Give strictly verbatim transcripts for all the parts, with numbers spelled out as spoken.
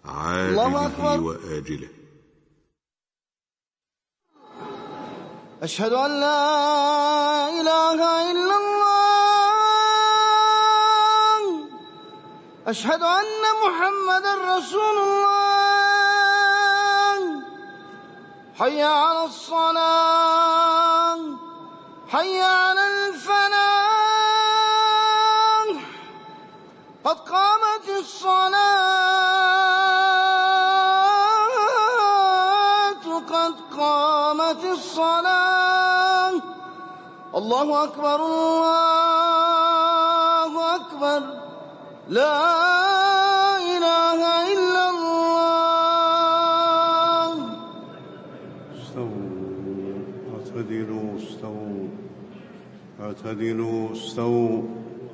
عاجله وآجله. أشهد أن لا إله إلا الله. أشهد أن محمدا رسول الله. حي على الصلاة، حي على الفلاح، قد قامت الصلاة، قد قامت الصلاة. الله أكبر، الله أكبر، لا إله إلا الله. استووا اعتدلوا، استووا اعتدلوا، استووا.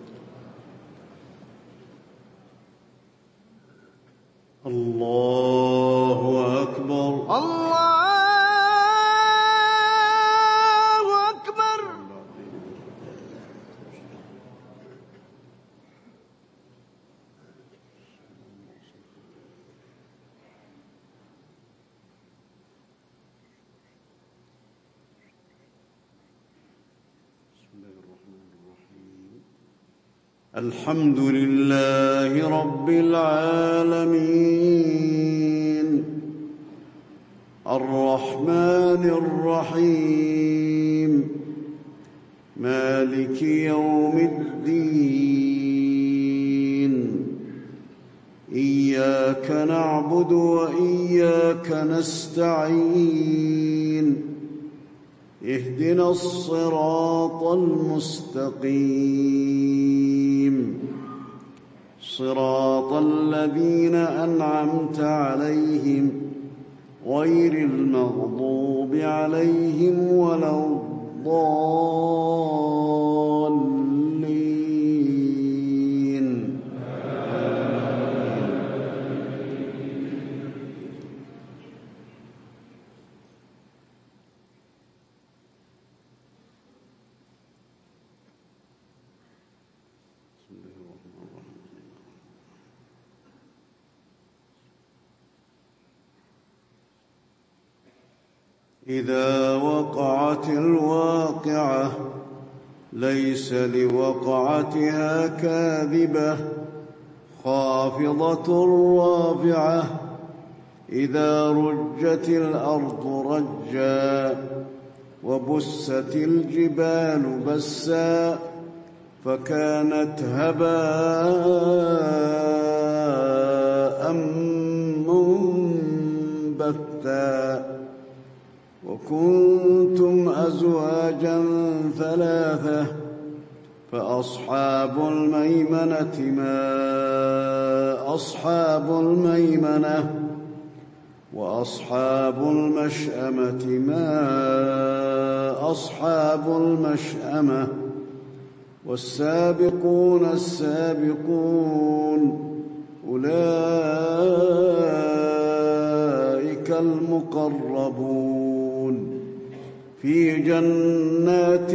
الله أكبر، الله أكبر. الحمد لله رب العالمين، الرحمن الرحيم، مالك يوم الدين. إياك نعبد وإياك نستعين. اهدنا الصراط المستقيم، صراط الذين أنعمت عليهم غير المغضوب عليهم ولا الضالين. إذا وقعت الواقعة ليس لوقعتها كاذبة، خافضة رافعة. إذا رجت الأرض رجا وبست الجبال بسا فكانت هباء منبثا. وكنتم أزواجا ثلاثة فأصحاب الميمنة ما أصحاب الميمنة، وأصحاب المشأمة ما أصحاب المشأمة. والسابقون السابقون أولئك المقربون في جنات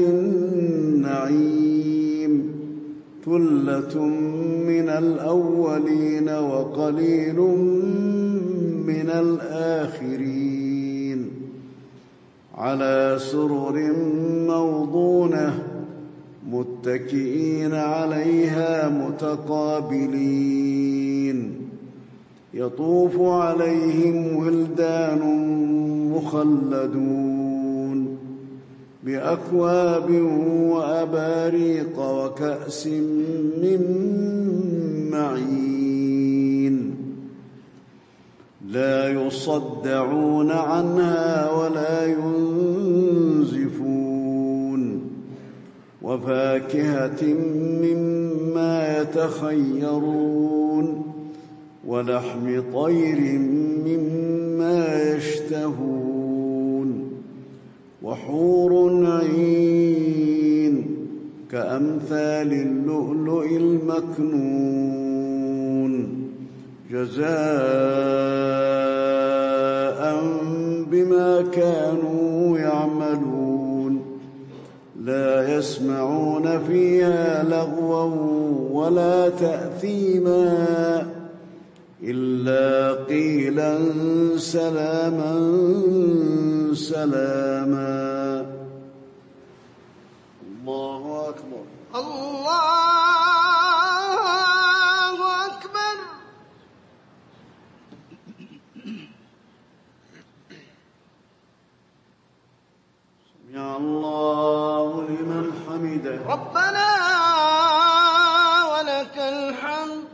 النعيم. ثلة من الأولين وقليل من الآخرين. على سرر موضونة متكئين عليها متقابلين. يطوف عليهم ولدان مخلدون بأكواب وأباريق وكأس من معين. لا يصدعون عنها ولا ينزفون. وفاكهة مما يتخيرون ولحم طير مما يشتهون. وحور عين كأمثال اللؤلؤ المكنون جزاء بما كانوا يعملون. لا يسمعون فيها لغوا ولا تأثيما إلا قيلا سلاما سلاما. الله أكبر. الله أكبر. سمع الله لمن حمده. ربنا ولك الحمد.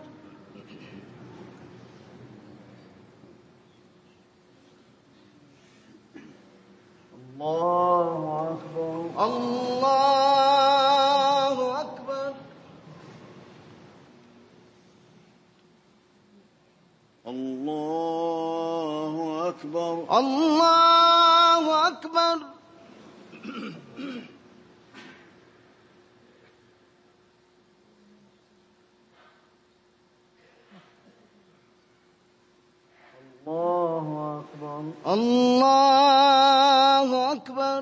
الله أكبر. الله أكبر. الله أكبر. الله أكبر. الله أكبر. الله أكبر.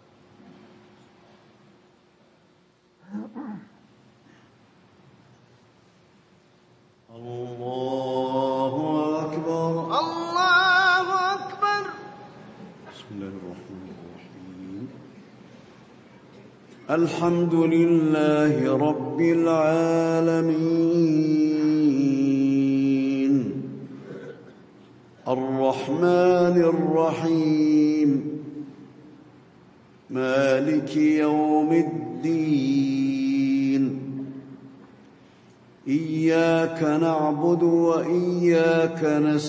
الله أكبر. الله أكبر. بسم الله الرحمن الرحيم. الحمد لله رب العالمين الرحمن الرحيم مالك يوم الدين إياك نعبد وإياك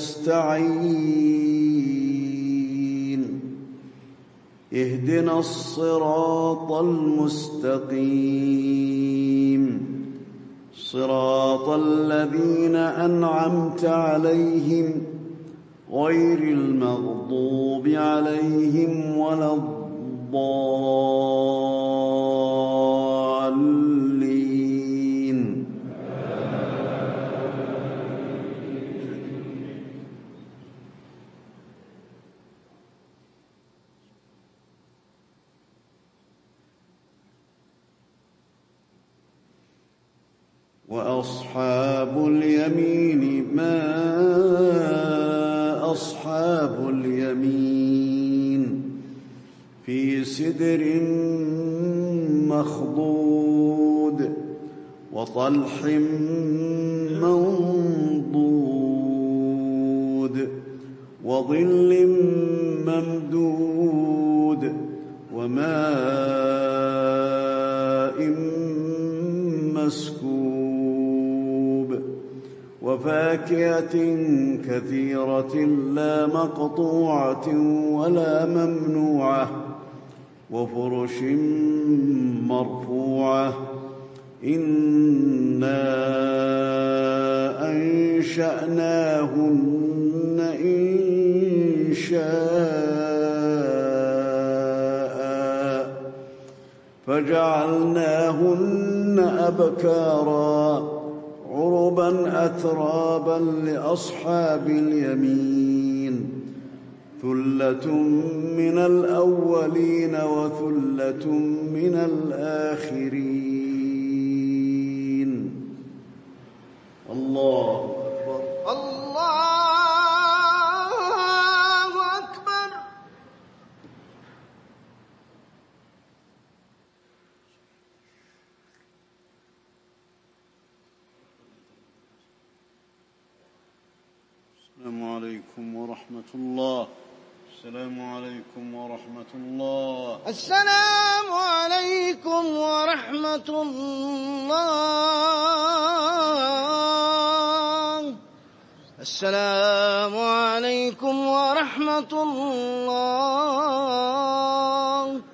نستعين اهدنا الصراط المستقيم صراط الذين أنعمت عليهم غير المغضوب عليهم ولا الضالين. وأصحاب اليمين ما أصحاب اليمين في سدر مخضود وطلح منضود وظل ممدود وماء مسكوب وفاكهة كثيرة لا مقطوعة ولا ممنوعة وفرش مرفوعة إنا أنشأناهن إنشاء فجعلناهن أبكارا عربا أترابا لأصحاب اليمين ثلة من الأولين وثلة من الآخرين. الله أكبر. الله أكبر. السلام عليكم ورحمة الله. السلام عليكم ورحمة الله. السلام عليكم ورحمة الله. السلام عليكم ورحمة الله.